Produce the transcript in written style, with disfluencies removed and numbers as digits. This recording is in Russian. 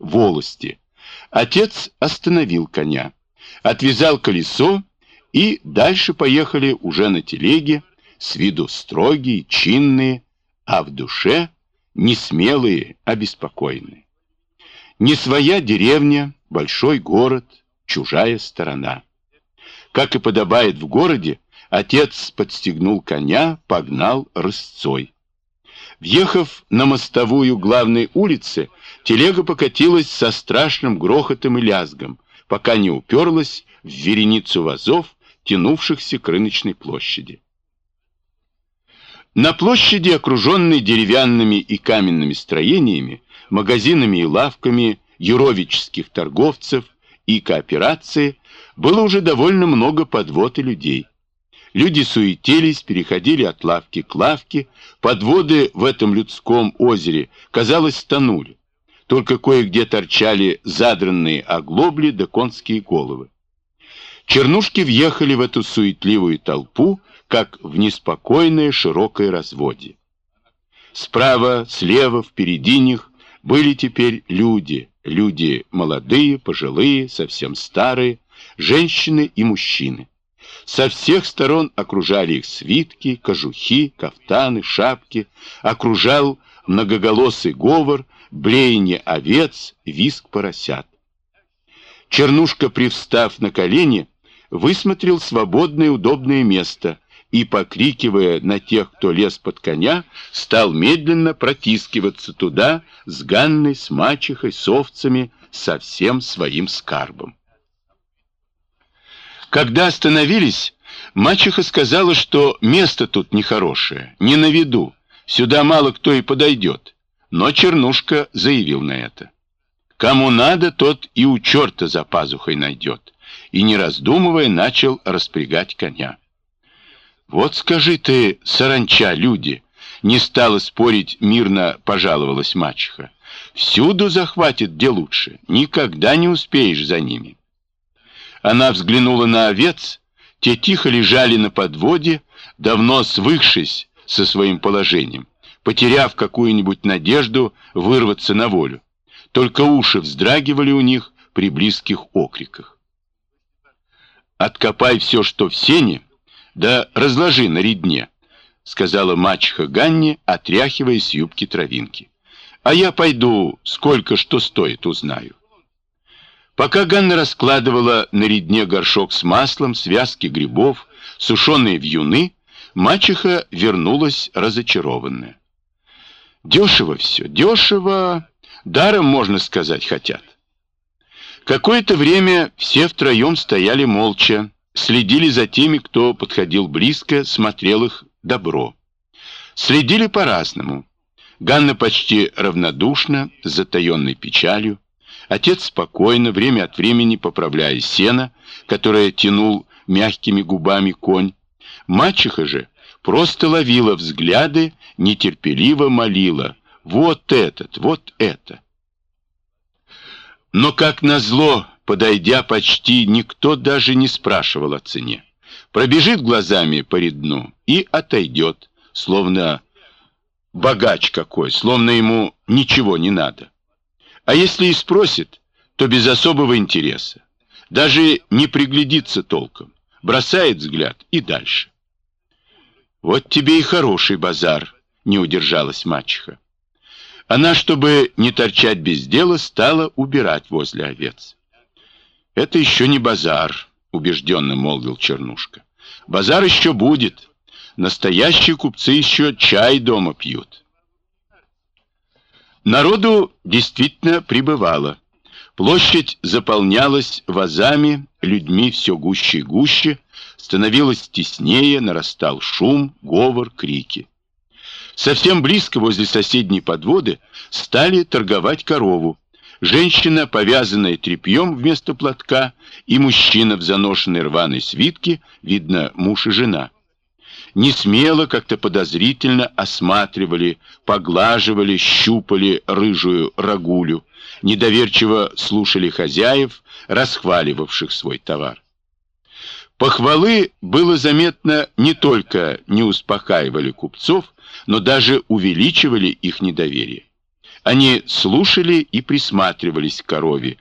волости. Отец остановил коня, отвязал колесо, и дальше поехали уже на телеге, с виду строгие, чинные, а в душе не смелые, а беспокойные. Не своя деревня, большой город, чужая сторона. Как и подобает в городе, отец подстегнул коня, погнал рысцой. Въехав на мостовую главной улицы, телега покатилась со страшным грохотом и лязгом, пока не уперлась в вереницу вазов, тянувшихся к рыночной площади. На площади, окруженной деревянными и каменными строениями, магазинами и лавками юровических торговцев и кооперации, было уже довольно много подвод и людей. Люди суетились, переходили от лавки к лавке, подводы в этом людском озере, казалось, тонули. Только кое-где торчали задранные оглобли да конские головы. Чернушки въехали в эту суетливую толпу, как в неспокойное широкое разводье. Справа, слева, впереди них были теперь люди, люди молодые, пожилые, совсем старые, женщины и мужчины. Со всех сторон окружали их свитки, кожухи, кафтаны, шапки, окружал многоголосый говор, блеяние овец, визг поросят. Чернушка, привстав на колени, высмотрел свободное удобное место и, покрикивая на тех, кто лез под коня, стал медленно протискиваться туда с Ганной, с мачехой, с овцами, со всем своим скарбом. Когда остановились, мачеха сказала, что место тут нехорошее, не на виду, сюда мало кто и подойдет. Но Чернушка заявил на это. Кому надо, тот и у черта за пазухой найдет. И, не раздумывая, начал распрягать коня. Вот скажи ты, саранча, люди, не стала спорить, мирно пожаловалась мачеха. Всюду захватит, где лучше, никогда не успеешь за ними. Она взглянула на овец, те тихо лежали на подводе, давно свыкшись со своим положением, потеряв какую-нибудь надежду вырваться на волю. Только уши вздрагивали у них при близких окриках. «Откопай все, что в сене, да разложи на редне», — сказала мачеха Ганне, отряхивая с юбки травинки. «А я пойду, сколько что стоит, узнаю». Пока Ганна раскладывала на редне горшок с маслом, связки грибов, сушеные вьюны, мачеха вернулась разочарованная. «Дешево все, дешево, даром, можно сказать, хотят». Какое-то время все втроем стояли молча, следили за теми, кто подходил близко, смотрел их добро. Следили по-разному. Ганна почти равнодушно, с затаенной печалью. Отец спокойно, время от времени поправляя сено, которое тянул мягкими губами конь. Мачеха же просто ловила взгляды, нетерпеливо молила: «Вот этот, вот это». Но, как назло, подойдя почти, никто даже не спрашивал о цене. Пробежит глазами по редну и отойдет, словно богач какой, словно ему ничего не надо. А если и спросит, то без особого интереса. Даже не приглядится толком, бросает взгляд и дальше. «Вот тебе и хороший базар», — не удержалась мачеха. Она, чтобы не торчать без дела, стала убирать возле овец. «Это еще не базар», — убежденно молвил Чернушка. «Базар еще будет. Настоящие купцы еще чай дома пьют». Народу действительно прибывало. Площадь заполнялась вазами, людьми все гуще и гуще, становилось теснее, нарастал шум, говор, крики. Совсем близко, возле соседней подводы, стали торговать корову. Женщина, повязанная тряпьем вместо платка, и мужчина в заношенной рваной свитке, видно, муж и жена. Несмело, как-то подозрительно осматривали, поглаживали, щупали рыжую рагулю, недоверчиво слушали хозяев, расхваливавших свой товар. Похвалы, было заметно, не только не успокаивали купцов, но даже увеличивали их недоверие. Они слушали и присматривались к корове,